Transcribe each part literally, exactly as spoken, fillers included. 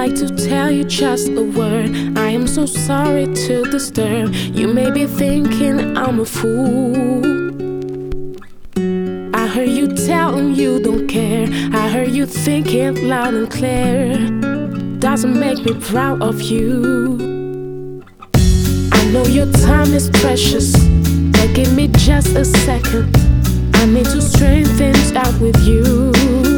like to tell you just a word. I am so sorry to disturb. You may be thinking I'm a fool. I heard you telling you don't care. I heard you thinking loud and clear. Doesn't make me proud of you. I know your time is precious, but give me just a second. I need to straighten things out with you.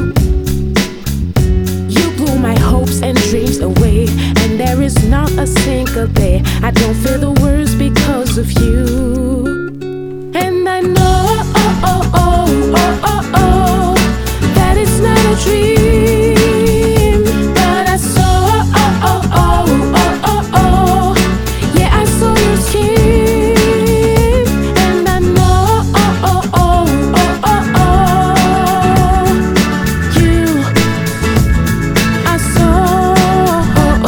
You blew my hopes and dreams away, and there is not a single day I don't feel the worst because of you. And I know, oh, oh, oh, oh, oh, oh, that it's not a dream, but I saw, oh, oh, oh, oh, oh, oh, yeah, I saw your skin. And I know, oh, oh, oh, oh, oh, oh, you, I saw, oh,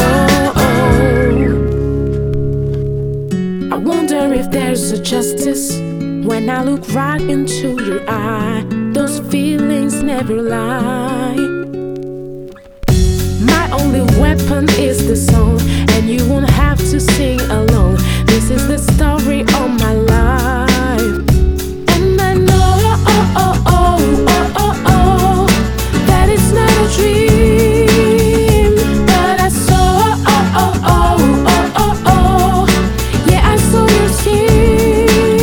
oh, oh. I wonder if there's a justice when I look right into your eye. Those feelings never lie. My only weapon is the song, and you won't have to sing alone. This is the story of my life. And I know, oh, oh, oh, oh, oh, oh, that it's not a dream, but I saw, oh, oh, oh, oh, oh, oh, yeah, I saw your skin.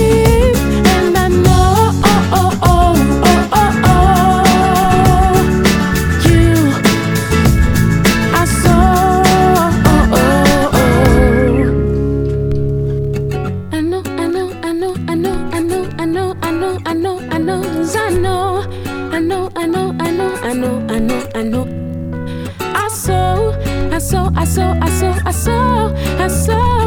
I know, I know, I know, I know, I know. I saw, I saw, I saw, I saw, I saw, I saw.